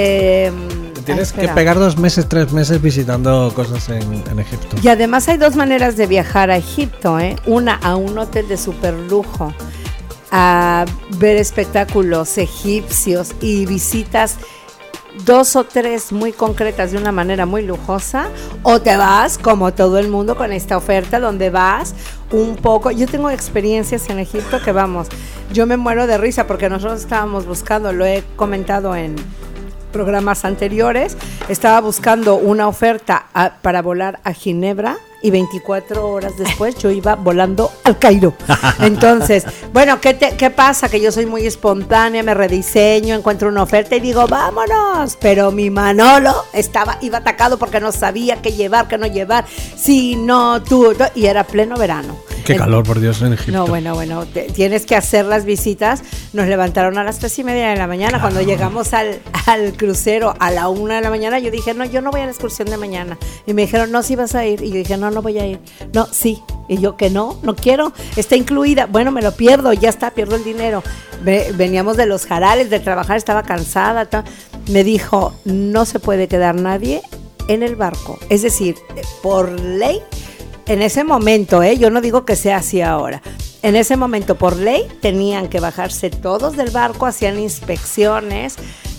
Tienes que espera. pegar 2 meses, 3 meses visitando cosas en Egipto. Y además hay 2 maneras de viajar a Egipto, ¿eh? Una, a un hotel de super lujo, a ver espectáculos egipcios y visitas 2 o 3 muy concretas de una manera muy lujosa, o te vas como todo el mundo con esta oferta donde vas un poco. Yo tengo experiencias en Egipto que vamos, yo me muero de risa porque nosotros estábamos buscando, lo he comentado en programas anteriores, estaba buscando una oferta para volar a Ginebra y 24 horas después yo iba volando al Cairo. Entonces, bueno, ¿qué pasa? Que yo soy muy espontánea, me rediseño, encuentro una oferta y digo, vámonos. Pero mi Manolo iba atacado porque no sabía qué llevar, qué no llevar. Sí, no, tú. Y era pleno verano. Qué calor, por Dios, en Egipto. No, bueno, tienes que hacer las visitas. Nos levantaron a las 3:30 de la mañana. Claro. Cuando llegamos al crucero a la 1 de la mañana, yo dije, no, yo no voy a la excursión de mañana. Y me dijeron, no, sí vas a ir. Y yo dije, no voy a ir. No, sí. Y yo que no quiero. Está incluida. Bueno, me lo pierdo, ya está, pierdo el dinero. Veníamos de los jarales, de trabajar, estaba cansada. Me dijo, no se puede quedar nadie en el barco. Es decir, por ley, en ese momento, yo no digo que sea así ahora. En ese momento, por ley, tenían que bajarse todos del barco, hacían inspecciones,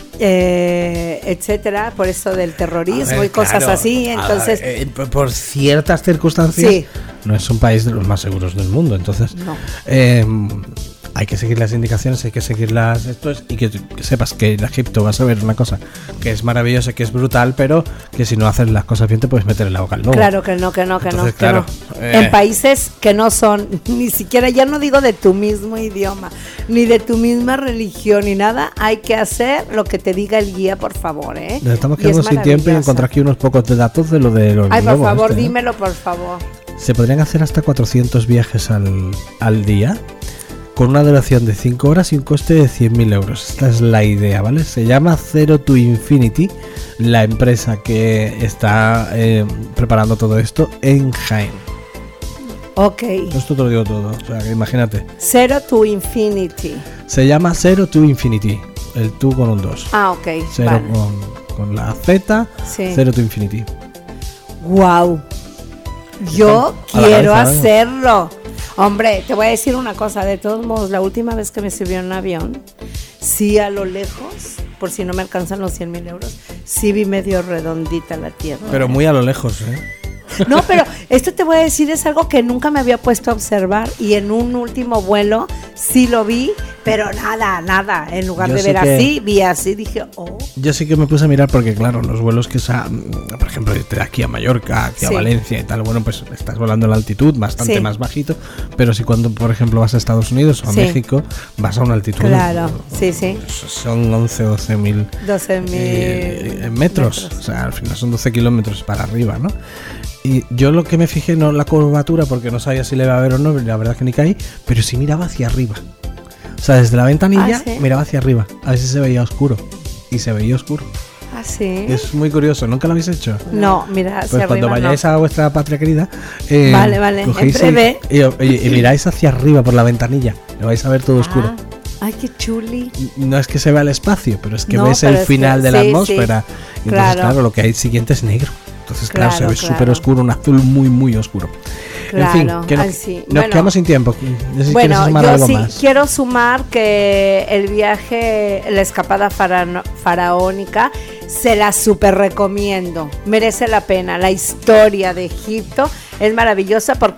etcétera, por eso del terrorismo A ver, y cosas claro. así. Entonces, Por ciertas circunstancias, Sí. no es un país de los más seguros del mundo. Entonces, No. hay que seguir las indicaciones, hay que seguir y que sepas que en Egipto vas a ver una cosa que es maravillosa, que es brutal, pero que si no haces las cosas bien te puedes meter en la boca al lobo. claro que no. Entonces, que claro, no. En países que no son, ni siquiera, ya no digo de tu mismo idioma, ni de tu misma religión, ni nada, hay que hacer lo que te diga el guía, por favor, Nos estamos Y es quedando sin tiempo y maravilloso. encontrar aquí unos pocos de datos de lo de los Ay, por lobos. favor, ¿eh? dímelo, por favor. Se podrían hacer hasta 400 viajes al día, con una duración de 5 horas y un coste de 100.000 euros. Esta es la idea, ¿vale? Se llama Zero to Infinity, la empresa que está preparando todo esto en Jaén. Ok. Esto te lo digo todo, o sea, que imagínate. Zero to Infinity. Se llama Zero to Infinity, el tú con un 2. Ah, ok. Cero Vale. con la Z, Sí. Zero to Infinity. Wow. Yo A la quiero cabeza, ¿no? hacerlo. Hombre, te voy a decir una cosa. De todos modos, la última vez que me subí a un avión, sí a lo lejos, por si no me alcanzan los 100.000 euros, sí vi medio redondita la tierra. Pero muy a lo lejos, ¿eh? No, pero esto te voy a decir, es algo que nunca me había puesto a observar y en un último vuelo sí lo vi, pero nada. En lugar Yo de sí ver que- así, vi así, dije, oh. Yo sí que me puse a mirar porque, claro, los vuelos que por ejemplo, de aquí a Mallorca, aquí a Sí. Valencia y tal, bueno, pues estás volando a la altitud bastante Sí. más bajito, pero si cuando, por ejemplo, vas a Estados Unidos o a Sí. México, vas a una altitud... Claro, sí. Son 11 o 12.000 12.000 metros, o sea, al final son 12 kilómetros para arriba, ¿no? Y yo lo que me fijé no en la curvatura porque no sabía si le iba a ver o no, la verdad que ni caí, pero sí miraba hacia arriba. O sea, desde la ventanilla Ah, ¿sí? miraba hacia arriba, a ver si se veía oscuro. Y se veía oscuro. Ah, sí. Es muy curioso, ¿nunca lo habéis hecho? No, mira, hacia Pues cuando arriba vayáis no. a vuestra patria querida, Vale, cogéis en breve. y miráis hacia arriba por la ventanilla, lo vais a ver todo oscuro. Ah, ay, qué chuli. No es que se vea el espacio, pero es que No, ves pero el es final que de la sí, atmósfera. sí. Y entonces, Claro. claro, lo que hay siguiente es negro. Entonces, claro, se Claro, ve claro. súper oscuro, un azul muy, muy oscuro. Claro, En fin, que nos, ay, sí. nos Bueno. quedamos sin tiempo. No sé si quieres Bueno, sumar yo algo sí más. quiero sumar que el viaje, la escapada faraónica, se la súper recomiendo. Merece la pena. La historia de Egipto es maravillosa por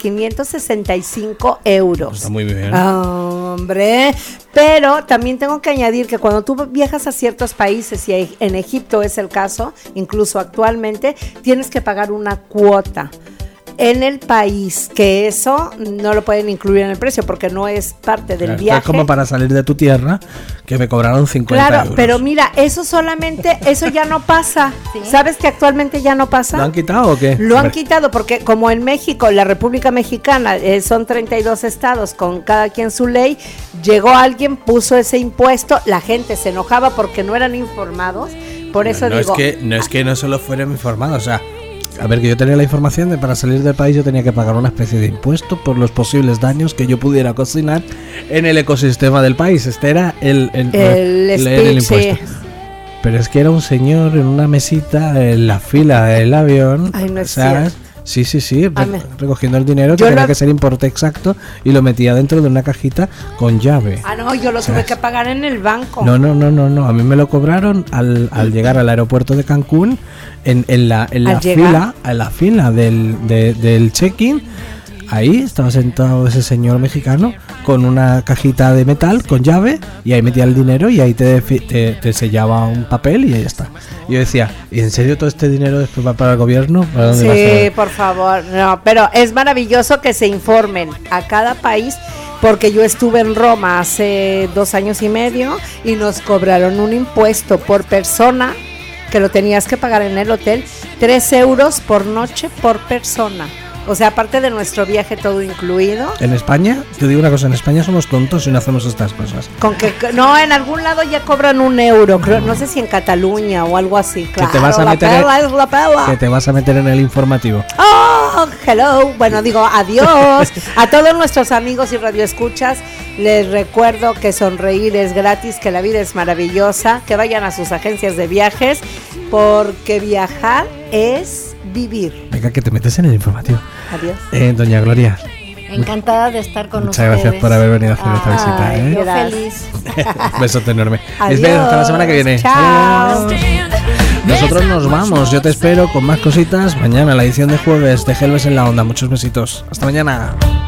565 euros. Está muy bien. Hombre, pero también tengo que añadir que cuando tú viajas a ciertos países, y en Egipto es el caso, incluso actualmente, tienes que pagar una cuota en el país, que eso no lo pueden incluir en el precio porque no es parte del Claro, viaje. Es como para salir de tu tierra, que me cobraron 50 Claro, euros. pero mira, eso ya no pasa. ¿Sí? ¿Sabes que actualmente ya no pasa? ¿Lo han quitado o qué? Lo han Hombre, quitado porque como en México, la República Mexicana, son 32 estados con cada quien su ley, llegó alguien, puso ese impuesto, la gente se enojaba porque no eran informados, por eso no digo... es que no solo fueran informados, o sea, a ver, que yo tenía la información de para salir del país yo tenía que pagar una especie de impuesto por los posibles daños que yo pudiera cocinar en el ecosistema del país. Este era el speech, impuesto. sí. Pero es que era un señor en una mesita en la fila del avión. Ay, no es ¿sabes? cierto. Sí, Ay, me- recogiendo el dinero que Yo tenía lo- que ser importe exacto y lo metía dentro de una cajita con llave. Ah, no, yo lo tuve ¿Sabes? que pagar en el banco. No, a mí me lo cobraron al llegar al aeropuerto de Cancún en la Al fila del check-in. Ahí estaba sentado ese señor mexicano con una cajita de metal con llave y ahí metía el dinero y ahí te sellaba un papel y ahí está. Y yo decía, ¿y en serio todo este dinero después va para el gobierno? ¿Para dónde va a Sí, ser? por favor, no, pero es maravilloso que se informen a cada país, porque yo estuve en Roma hace 2 años y medio y nos cobraron un impuesto por persona que lo tenías que pagar en el hotel, 3 euros por noche por persona. O sea, aparte de nuestro viaje todo incluido. En España, te digo una cosa, en España somos tontos y no hacemos estas cosas. Con que no, en algún lado ya cobran 1 euro, creo, no sé si en Cataluña o algo así. Claro, te vas a la meter pela es la pela. Que te vas a meter en el informativo. Oh, hello. Bueno, digo adiós a todos nuestros amigos y radioescuchas. Les recuerdo que sonreír es gratis, que la vida es maravillosa, que vayan a sus agencias de viajes, porque viajar es vivir. Venga, que te metes en el informativo. Adiós. Doña Gloria, Encantada de estar con muchas ustedes. gracias por haber venido a hacer esta visita. Ay, ¿eh? Yo Gracias. feliz. Un besote enorme. Adiós. Esbel, hasta la semana que viene. Chao. Adiós. Nosotros nos vamos. Yo te espero con más cositas mañana, la edición de jueves de Helves en la Onda. Muchos besitos. Hasta mañana.